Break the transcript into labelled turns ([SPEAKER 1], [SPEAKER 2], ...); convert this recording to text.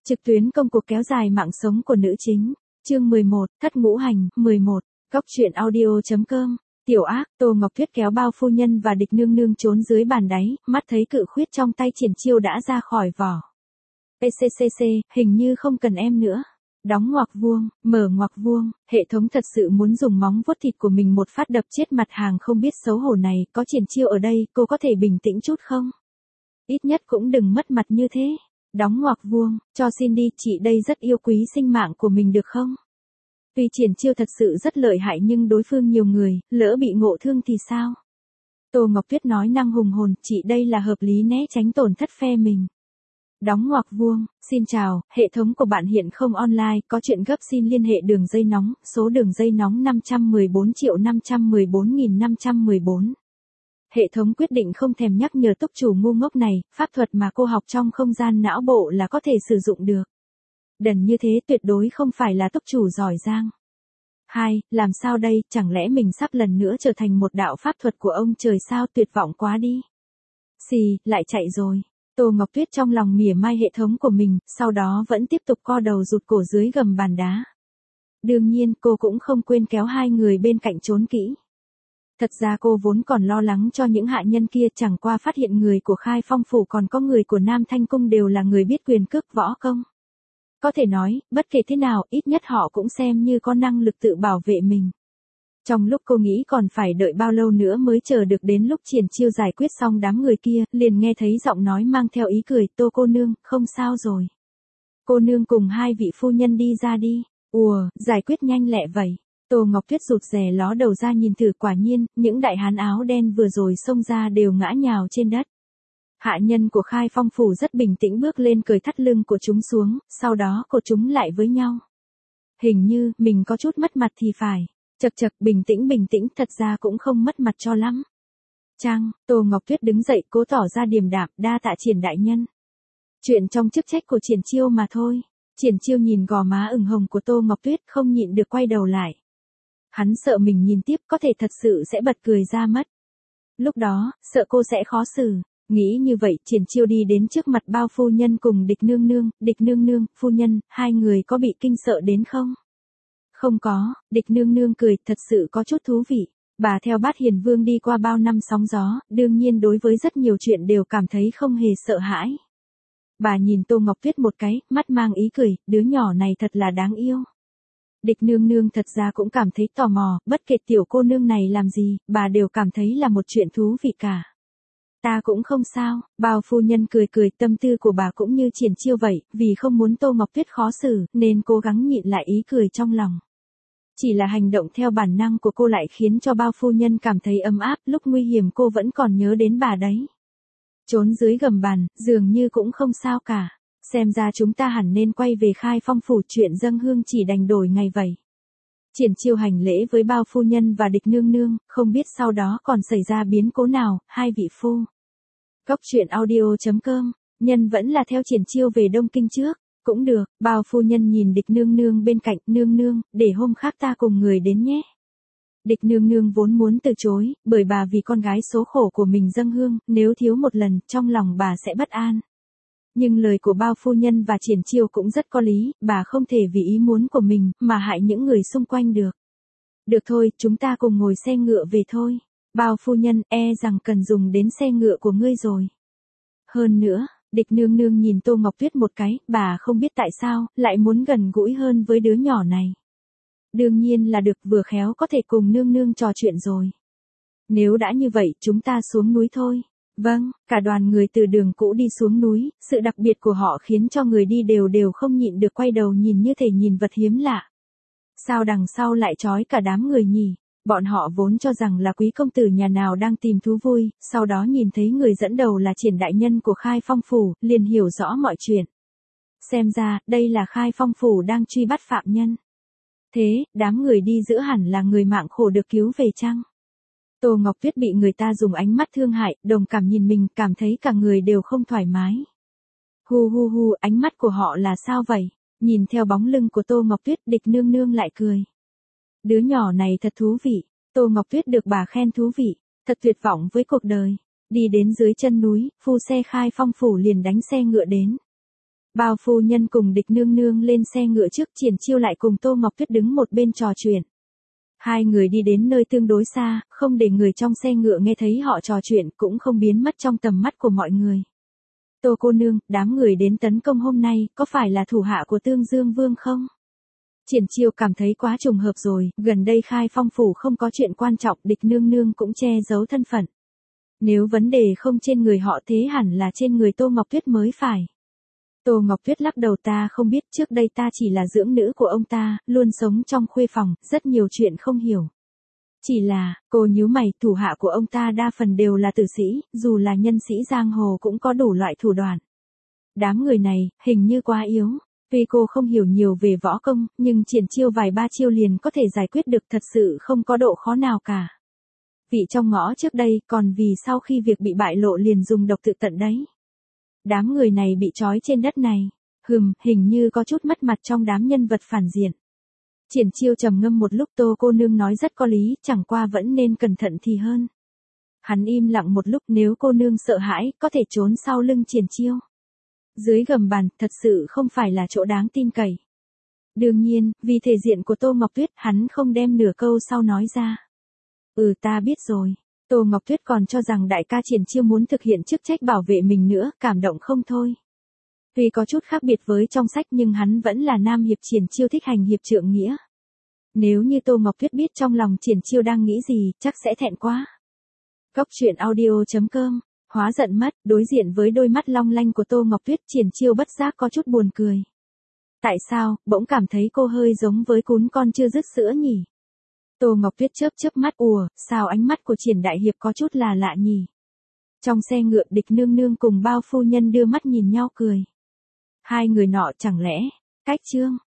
[SPEAKER 1] Trực tuyến công cuộc kéo dài mạng sống của nữ chính. Chương 11, Thất ngũ hành, 11. Góc truyện audio.com. Tiểu ác, Tô Ngọc Tuyết kéo Bao phu nhân và Địch Nương Nương trốn dưới bàn đáy, mắt thấy cự khuyết trong tay triển chiêu đã ra khỏi vỏ. PCCC, hình như không cần em nữa. Đóng ngoặc vuông, mở ngoặc vuông, hệ thống thật sự muốn dùng móng vuốt thịt của mình một phát đập chết mặt hàng không biết xấu hổ này, có triển chiêu ở đây, cô có thể bình tĩnh chút không? Ít nhất cũng đừng mất mặt như thế. Đóng ngoặc vuông, cho xin đi, chị đây rất yêu quý sinh mạng của mình được không? Tuy triển chiêu thật sự rất lợi hại nhưng đối phương nhiều người, lỡ bị ngộ thương thì sao? Tô Ngọc Tuyết nói năng hùng hồn, chị đây là hợp lý né tránh tổn thất phe mình. Đóng ngoặc vuông, xin chào, hệ thống của bạn hiện không online, có chuyện gấp xin liên hệ đường dây nóng, số đường dây nóng 514.514.514. Hệ thống quyết định không thèm nhắc nhở túc chủ ngu ngốc này, pháp thuật mà cô học trong không gian não bộ là có thể sử dụng được. Đần như thế tuyệt đối không phải là túc chủ giỏi giang. 2. Làm sao đây, chẳng lẽ mình sắp lần nữa trở thành một đạo pháp thuật của ông trời sao, tuyệt vọng quá đi. Xì, lại chạy rồi. Tô Ngọc Tuyết trong lòng mỉa mai hệ thống của mình, sau đó vẫn tiếp tục co đầu rụt cổ dưới gầm bàn đá. Đương nhiên cô cũng không quên kéo hai người bên cạnh trốn kỹ. Thật ra cô vốn còn lo lắng cho những hạ nhân kia, chẳng qua phát hiện người của Khai Phong Phủ còn có người của Nam Thanh Cung đều là người biết quyền cước võ công. Có thể nói, bất kể thế nào, ít nhất họ cũng xem như có năng lực tự bảo vệ mình. Trong lúc cô nghĩ còn phải đợi bao lâu nữa mới chờ được đến lúc triển chiêu giải quyết xong đám người kia, liền nghe thấy giọng nói mang theo ý cười, Tô cô nương, không sao rồi. Cô nương cùng hai vị phu nhân đi ra đi. Ùa, giải quyết nhanh lẹ vậy. Tô Ngọc Tuyết rụt rè ló đầu ra nhìn thử, quả nhiên, những đại hán áo đen vừa rồi xông ra đều ngã nhào trên đất. Hạ nhân của Khai Phong Phủ rất bình tĩnh bước lên cởi thắt lưng của chúng xuống, sau đó cột chúng lại với nhau. Hình như, mình có chút mất mặt thì phải. Chậc chậc, bình tĩnh, thật ra cũng không mất mặt cho lắm. Chăng, Tô Ngọc Tuyết đứng dậy cố tỏ ra điềm đạm, đa tạ triển đại nhân. Chuyện trong chức trách của triển chiêu mà thôi. Triển chiêu nhìn gò má ửng hồng của Tô Ngọc Tuyết không nhịn được quay đầu lại. Hắn sợ mình nhìn tiếp có thể thật sự sẽ bật cười ra mất. Lúc đó, sợ cô sẽ khó xử. Nghĩ như vậy, triển chiêu đi đến trước mặt Bao phu nhân cùng Địch Nương Nương, phu nhân, hai người có bị kinh sợ đến không? Không có, Địch Nương Nương cười, thật sự có chút thú vị. Bà theo Bát Hiền Vương đi qua bao năm sóng gió, đương nhiên đối với rất nhiều chuyện đều cảm thấy không hề sợ hãi. Bà nhìn Tô Ngọc Tuyết một cái, mắt mang ý cười, đứa nhỏ này thật là đáng yêu. Địch Nương Nương thật ra cũng cảm thấy tò mò, bất kể tiểu cô nương này làm gì, bà đều cảm thấy là một chuyện thú vị cả. Ta cũng không sao, Bao phu nhân cười, tâm tư của bà cũng như triển chiêu vậy, vì không muốn Tô Ngọc Tuyết khó xử, nên cố gắng nhịn lại ý cười trong lòng. Chỉ là hành động theo bản năng của cô lại khiến cho Bao phu nhân cảm thấy ấm áp, lúc nguy hiểm cô vẫn còn nhớ đến bà đấy. Trốn dưới gầm bàn, dường như cũng không sao cả. Xem ra chúng ta hẳn nên quay về Khai Phong Phủ, chuyện dâng hương chỉ đành đổi ngày vậy. Triển chiêu hành lễ với Bao phu nhân và Địch Nương Nương, không biết sau đó còn xảy ra biến cố nào, hai vị phu. Góc truyện audio.com, nhân vẫn là theo triển chiêu về Đông Kinh trước, cũng được, Bao phu nhân nhìn Địch Nương Nương bên cạnh, nương, để hôm khác ta cùng người đến nhé. Địch Nương Nương vốn muốn từ chối, bởi bà vì con gái số khổ của mình dâng hương, nếu thiếu một lần, trong lòng bà sẽ bất an. Nhưng lời của Bao phu nhân và triển chiêu cũng rất có lý, bà không thể vì ý muốn của mình, mà hại những người xung quanh được. Được thôi, chúng ta cùng ngồi xe ngựa về thôi. Bao phu nhân, rằng cần dùng đến xe ngựa của ngươi rồi. Hơn nữa, Địch Nương Nương nhìn Tô Ngọc Tuyết một cái, bà không biết tại sao, lại muốn gần gũi hơn với đứa nhỏ này. Đương nhiên là được, vừa khéo có thể cùng Nương Nương trò chuyện rồi. Nếu đã như vậy, chúng ta xuống núi thôi. Vâng, cả đoàn người từ đường cũ đi xuống núi, sự đặc biệt của họ khiến cho người đi đều không nhịn được quay đầu nhìn như thể nhìn vật hiếm lạ. Sao đằng sau lại trói cả đám người nhỉ? Bọn họ vốn cho rằng là quý công tử nhà nào đang tìm thú vui, sau đó nhìn thấy người dẫn đầu là triển đại nhân của Khai Phong Phủ, liền hiểu rõ mọi chuyện. Xem ra, đây là Khai Phong Phủ đang truy bắt phạm nhân. Thế, đám người đi giữa hẳn là người mạng khổ được cứu về chăng? Tô Ngọc Tuyết bị người ta dùng ánh mắt thương hại, đồng cảm nhìn mình, cảm thấy cả người đều không thoải mái. Hu, ánh mắt của họ là sao vậy? Nhìn theo bóng lưng của Tô Ngọc Tuyết, Địch Nương Nương lại cười. Đứa nhỏ này thật thú vị. Tô Ngọc Tuyết được bà khen thú vị, thật tuyệt vọng với cuộc đời. Đi đến dưới chân núi, phu xe Khai Phong Phủ liền đánh xe ngựa đến. Bao phu nhân cùng Địch Nương Nương lên xe ngựa trước, Triển Chiêu lại cùng Tô Ngọc Tuyết đứng một bên trò chuyện. Hai người đi đến nơi tương đối xa, không để người trong xe ngựa nghe thấy họ trò chuyện, cũng không biến mất trong tầm mắt của mọi người. Tô cô nương, đám người đến tấn công hôm nay, có phải là thủ hạ của Tương Dương Vương không? Triển Chiêu cảm thấy quá trùng hợp rồi, gần đây Khai Phong phủ không có chuyện quan trọng, Địch Nương Nương cũng che giấu thân phận. Nếu vấn đề không trên người họ thế hẳn là trên người Tô Ngọc Tuyết mới phải. Tô Ngọc Tuyết lắc đầu, ta không biết, trước đây ta chỉ là dưỡng nữ của ông ta, luôn sống trong khuê phòng, rất nhiều chuyện không hiểu. Chỉ là, cô nhíu mày, thủ hạ của ông ta đa phần đều là tử sĩ, dù là nhân sĩ giang hồ cũng có đủ loại thủ đoạn. Đám người này, hình như quá yếu. Tuy cô không hiểu nhiều về võ công, nhưng Triển Chiêu vài ba chiêu liền có thể giải quyết được, thật sự không có độ khó nào cả. Vị trong ngõ trước đây, còn vì sau khi việc bị bại lộ liền dùng độc tự tận đấy. Đám người này bị trói trên đất này. Hình như có chút mất mặt trong đám nhân vật phản diện. Triển Chiêu trầm ngâm một lúc, Tô cô nương nói rất có lý, chẳng qua vẫn nên cẩn thận thì hơn. Hắn im lặng một lúc, nếu cô nương sợ hãi, có thể trốn sau lưng Triển Chiêu. Dưới gầm bàn, thật sự không phải là chỗ đáng tin cậy. Đương nhiên, vì thể diện của Tô Ngọc Tuyết, hắn không đem nửa câu sau nói ra. Ta biết rồi. Tô Ngọc Tuyết còn cho rằng đại ca Triển Chiêu muốn thực hiện chức trách bảo vệ mình nữa, cảm động không thôi. Tuy có chút khác biệt với trong sách nhưng hắn vẫn là nam hiệp, Triển Chiêu thích hành hiệp trượng nghĩa. Nếu như Tô Ngọc Tuyết biết trong lòng Triển Chiêu đang nghĩ gì, chắc sẽ thẹn quá. Góc truyện audio.com. Hóa giận mất, đối diện với đôi mắt long lanh của Tô Ngọc Tuyết, Triển Chiêu bất giác có chút buồn cười. Tại sao, bỗng cảm thấy cô hơi giống với cún con chưa dứt sữa nhỉ? Tô Ngọc Tuyết chớp mắt, sao ánh mắt của Triển đại hiệp có chút là lạ nhỉ? Trong xe ngựa, Địch Nương Nương cùng Bao phu nhân đưa mắt nhìn nhau cười. Hai người nọ chẳng lẽ, cách chương.